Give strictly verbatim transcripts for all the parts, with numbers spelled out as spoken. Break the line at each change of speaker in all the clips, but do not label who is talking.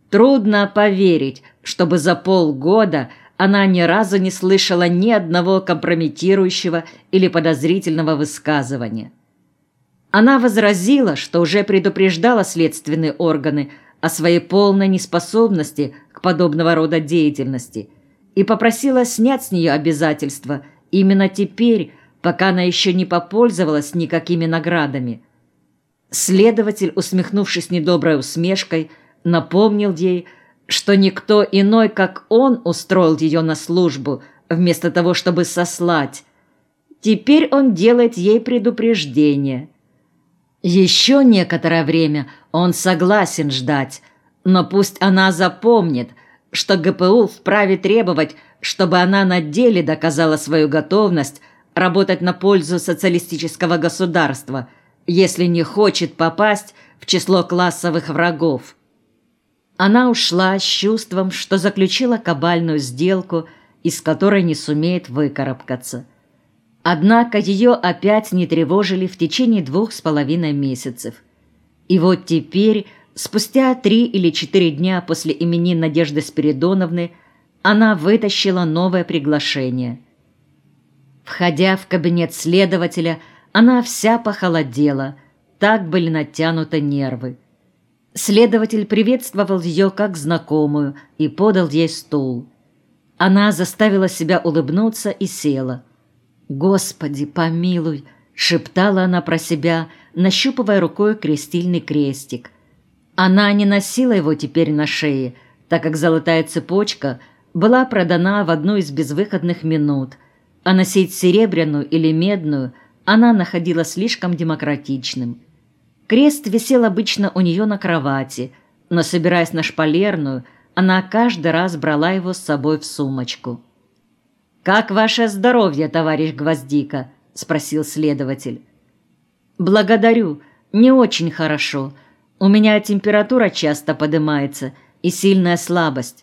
Трудно поверить, чтобы за полгода она ни разу не слышала ни одного компрометирующего или подозрительного высказывания. Она возразила, что уже предупреждала следственные органы о своей полной неспособности к подобного рода деятельности и попросила снять с нее обязательства именно теперь, пока она еще не попользовалась никакими наградами. Следователь, усмехнувшись недоброй усмешкой, напомнил ей, что никто иной, как он, устроил ее на службу, вместо того, чтобы сослать. Теперь он делает ей предупреждение. Еще некоторое время он согласен ждать, но пусть она запомнит, что ГПУ вправе требовать, чтобы она на деле доказала свою готовность работать на пользу социалистического государства, если не хочет попасть в число классовых врагов. Она ушла с чувством, что заключила кабальную сделку, из которой не сумеет выкарабкаться. Однако ее опять не тревожили в течение двух с половиной месяцев. И вот теперь, спустя три или четыре дня после именин Надежды Спиридоновны, она вытащила новое приглашение. Входя в кабинет следователя, она вся похолодела, так были натянуты нервы. Следователь приветствовал ее как знакомую и подал ей стул. Она заставила себя улыбнуться и села. «Господи, помилуй!» — шептала она про себя, нащупывая рукой крестильный крестик. Она не носила его теперь на шее, так как золотая цепочка была продана в одну из безвыходных минут, а носить серебряную или медную она находила слишком демократичным. Крест висел обычно у нее на кровати, но, собираясь на шпалерную, она каждый раз брала его с собой в сумочку. «Как ваше здоровье, товарищ Гвоздика?» – спросил следователь. «Благодарю, не очень хорошо. У меня температура часто поднимается и сильная слабость».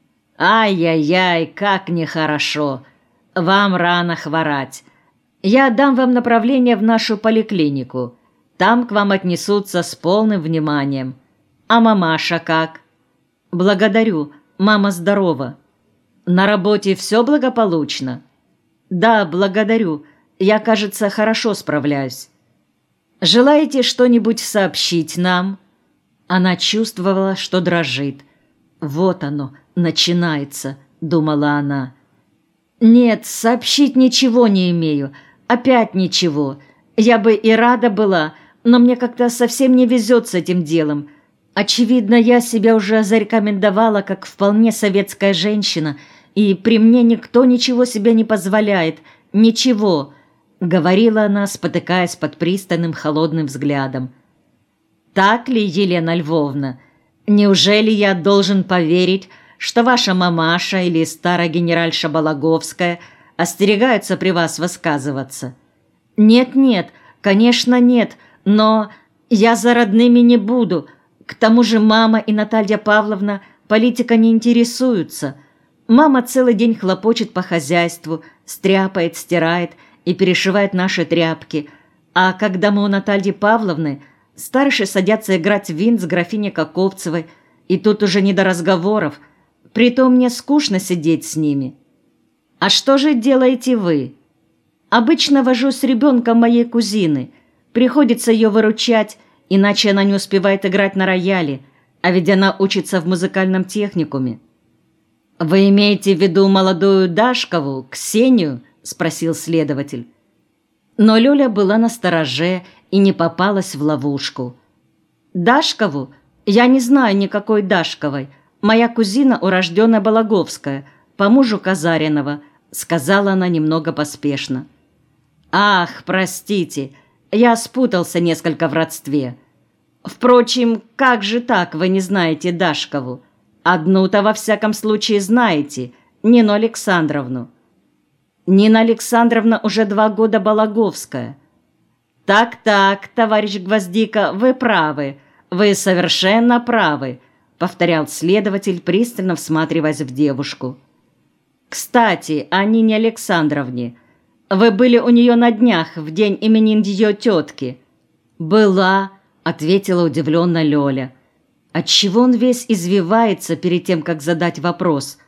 «Ай-яй-яй, как нехорошо! Вам рано хворать. Я дам вам направление в нашу поликлинику. Там к вам отнесутся с полным вниманием. А мамаша как?» «Благодарю, мама здорова». «На работе все благополучно?» «Да, благодарю. Я, кажется, хорошо справляюсь». «Желаете что-нибудь сообщить нам?» Она чувствовала, что дрожит. «Вот оно, начинается», — думала она. «Нет, сообщить ничего не имею. Опять ничего. Я бы и рада была, но мне как-то совсем не везет с этим делом. Очевидно, я себя уже зарекомендовала как вполне советская женщина, и при мне никто ничего себе не позволяет. Ничего», — говорила она, спотыкаясь под пристальным холодным взглядом. «Так ли, Елена Львовна? Неужели я должен поверить, что ваша мамаша или старая генеральша Балаговская остерегаются при вас высказываться?» «Нет-нет, конечно нет, но я за родными не буду. К тому же мама и Наталья Павловна политика не интересуются. Мама целый день хлопочет по хозяйству, стряпает, стирает и перешивает наши тряпки. А когда мы у Натальи Павловны, старшие садятся играть в винт с графиней Каковцевой, и тут уже не до разговоров. Притом мне скучно сидеть с ними. А что же делаете вы? Обычно вожусь с ребенком моей кузины. Приходится ее выручать, иначе она не успевает играть на рояле, а ведь она учится в музыкальном техникуме». «Вы имеете в виду молодую Дашкову, Ксению?» – спросил следователь. Но Лёля была настороже и не попалась в ловушку. «Дашкову? Я не знаю никакой Дашковой. Моя кузина урожденная Балаговская, по мужу Казаринова», – сказала она немного поспешно. «Ах, простите, я спутался несколько в родстве. Впрочем, как же так вы не знаете Дашкову? Одну-то во всяком случае знаете, Нину Александровну». «Нина Александровна уже два года Балаговская». «Так-так, товарищ Гвоздика, вы правы, вы совершенно правы», — повторял следователь, пристально всматриваясь в девушку. «Кстати, о Нине Александровне. Вы были у нее на днях, в день именин ее тетки?» «Была», — ответила удивленно Лёля. Отчего он весь извивается перед тем, как задать вопрос?